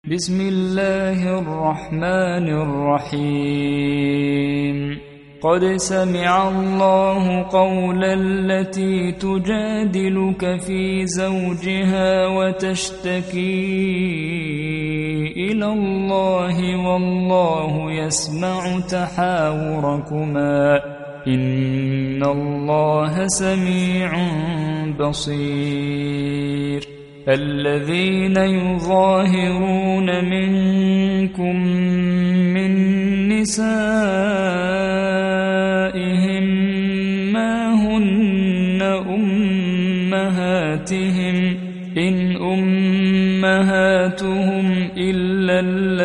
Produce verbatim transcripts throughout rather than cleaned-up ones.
بسم الله الرحمن الرحيم. قد سمع الله قول التي تجادلك في زوجها وتشتكي إلى الله والله يسمع تحاوركما إن الله سميع بصير. الذين يظاهرون منكم من نسائهم ما هن أمهاتهم إن أمهاتهم إلا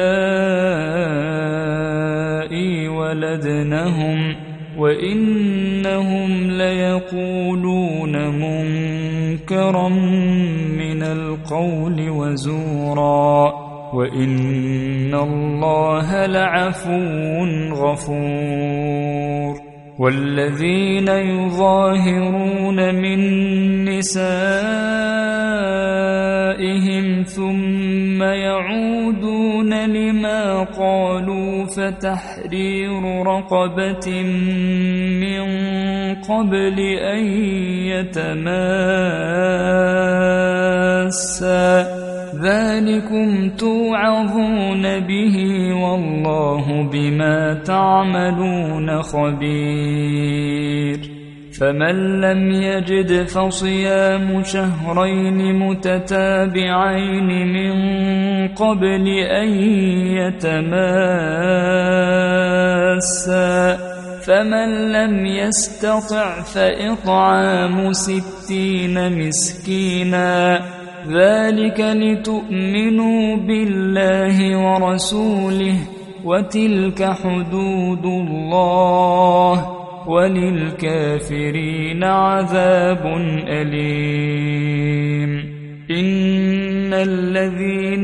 اللائي ولدنهم وإنهم ليقولون منكرا من القول وزورا وإن الله لعفو غفور. والذين يظاهرون من نسائهم ثم يعودون لما قالوا فتحرير رقبة من قبل أن يتماسا ذلكم توعظون به والله بما تعملون خبير. فمن لم يجد فصيام شهرين متتابعين من قبل أن يتماسا فمن لم يستطع فإطعام ستين مسكينا ذلك لتؤمنوا بالله ورسوله وتلك حدود الله وللكافرين عذاب أليم. إن الذين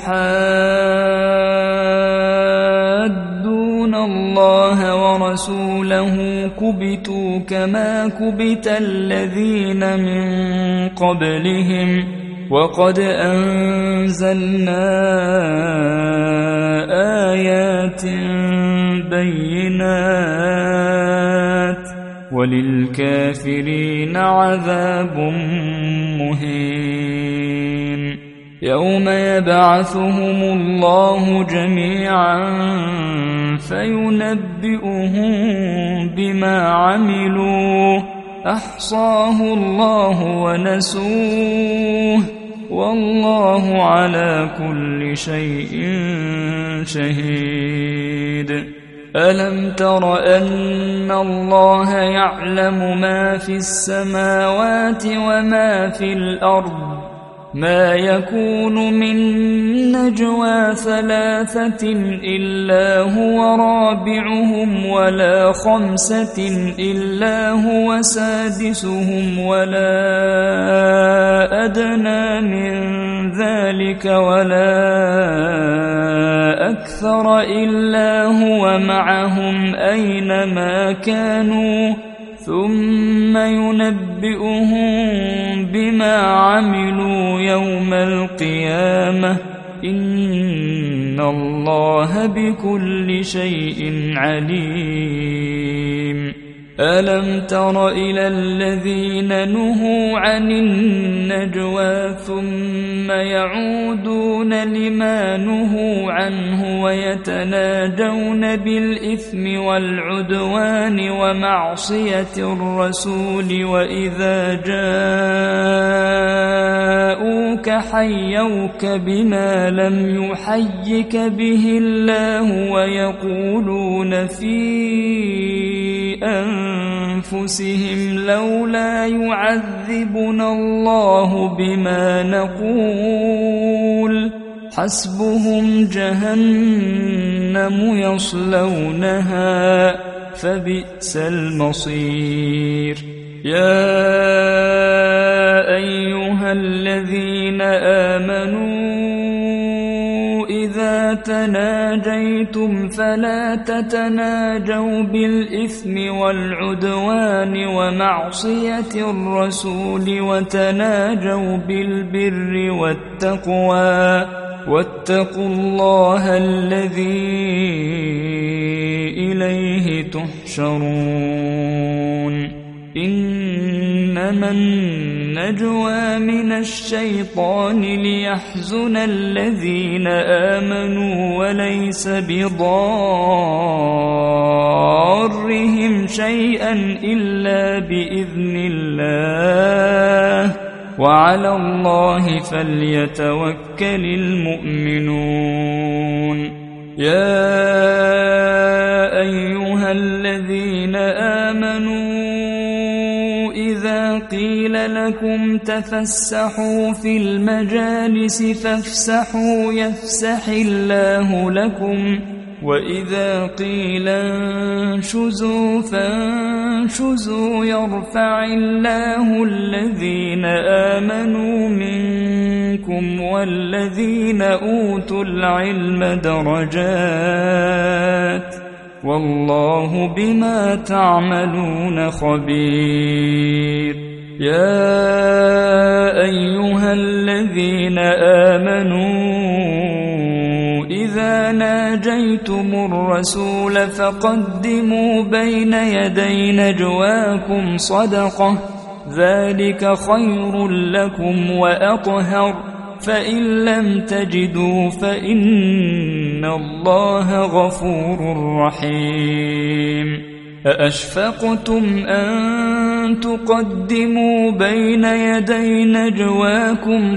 يحادون الله ورسوله كبتوا كما كبت الذين من قبلهم وقد أنزلنا آيات بينات وللكافرين عذاب مهين. يوم يبعثهم الله جميعا فينبئهم بما عملوا أحصاه الله ونسوه والله على كل شيء شهيد. ألم تر أن الله يعلم ما في السماوات وما في الأرض ما يكون من نجوى ثلاثة إلا هو رابعهم ولا خمسة إلا هو سادسهم ولا أدنى من ذلك ولا أكثر إلا هو معهم أينما كانوا ثم ينبئهم بما عملوا يوم القيامة إن الله بكل شيء عليم. ألم تر إلى الذين نهوا عن النجوى ثم يعودون لما نهوا عنه ويتناجون بالإثم والعدوان ومعصية الرسول وإذا جاءوك حيوك بما لم يحيك به الله ويقولون في أنفسهم لولا يعذبنا الله بما نقول حسبهم جهنم يصلونها فبئس المصير. يا أيها الذين آمنوا إذا تناجيتم فلا تتناجوا بالإثم والعدوان ومعصية الرسول وتناجوا بالبر والتقوى واتقوا الله الذي إليه تحشرون إنما النجوى من الشيطان ليحزن الذين آمنوا وليس بضارهم شيئا إلا بإذن الله وعلى الله فليتوكل المؤمنون يا أيها الذين آمنوا إذا قيل لكم تفسحوا في المجالس فافسحوا يفسح الله لكم وإذا قيل انشزوا فانشزوا يرفع الله الذين آمنوا منكم والذين أوتوا العلم درجات والله بما تعملون خبير يا أيها الذين آمنوا إذا ناجيتم الرسول فقدموا بين يدي نجواكم صدقة ذلك خير لكم وأطهر فإن لم تجدوا فإن الله غفور رحيم أأشفقتم أن تقدموا بين يدي نجواكم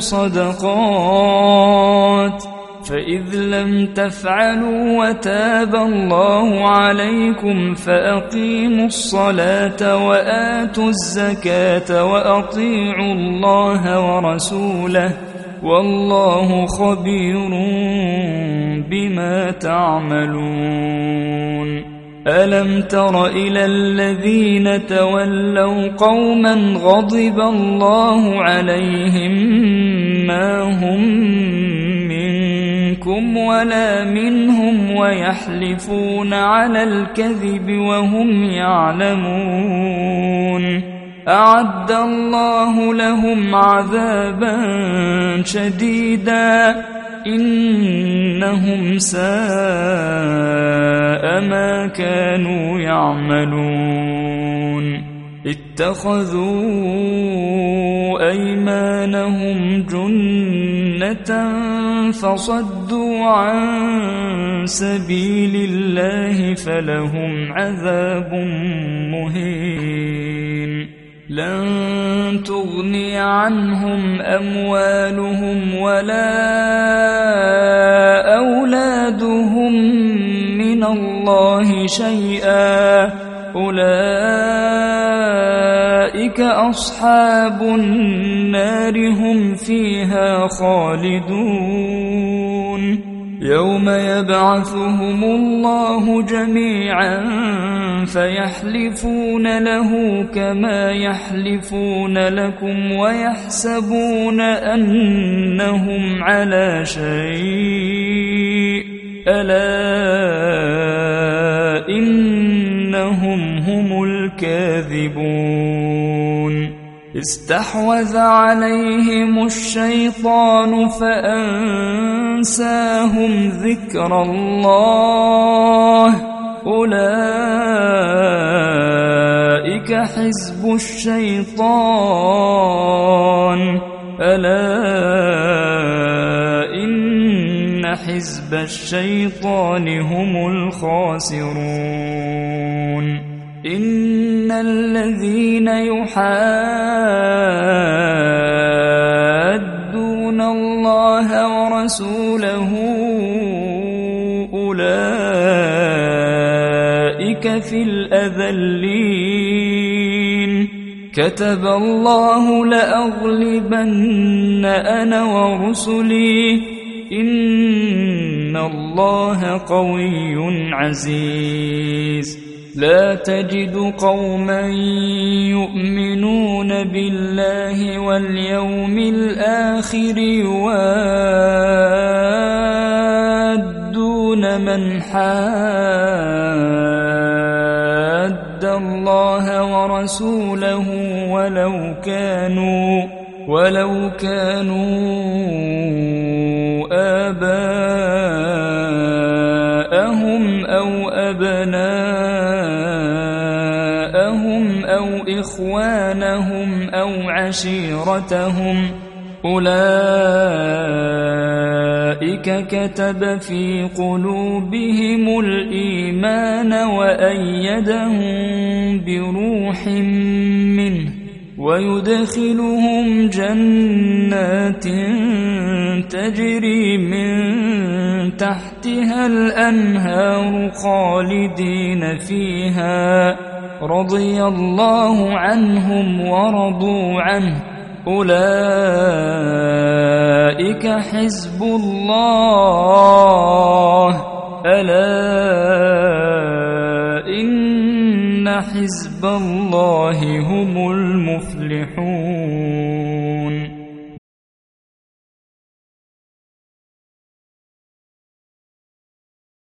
صدقات فإذ لم تفعلوا وتاب الله عليكم فأقيموا الصلاة وآتوا الزكاة وأطيعوا الله ورسوله والله خبير بما تعملون ألم تر إلى الذين تولوا قوما غضب الله عليهم ما هم منكم ولا منهم ويحلفون على الكذب وهم يعلمون أعد الله لهم عذابا شديدا إنهم ساء ما كانوا يعملون اتخذوا أيمانهم جنة فصدوا عن سبيل الله فلهم عذاب مهين لن تغني عنهم أموالهم ولا أولادهم من الله شيئا أولئك أصحاب النار هم فيها خالدون يوم يبعثهم الله جميعا فيحلفون له كما يحلفون لكم ويحسبون أنهم على شيء ألا إنهم هم الكاذبون استحوذ عليهم الشيطان فأنساهم ذكر الله أولئك حزب الشيطان ألا إن حزب الشيطان هم الخاسرون إن الذين يحادون الله ورسوله أولئك في الأذلين كتب الله لأغلبن أنا ورسلي إن الله قوي عزيز لا تجد قوما يؤمنون بالله واليوم الآخر يوادون من حاد الله ورسوله ولو كانوا ولو كانوا آباءهم إخوانهم أو عشيرتهم أولئك كتب في قلوبهم الإيمان وأيدهم بروح منه ويدخلهم جنات تجري من تحتها الأنهار خالدين فيها رضي الله عنهم ورضوا عنه أولئك حزب الله ألا إن حزب الله هم المفلحون.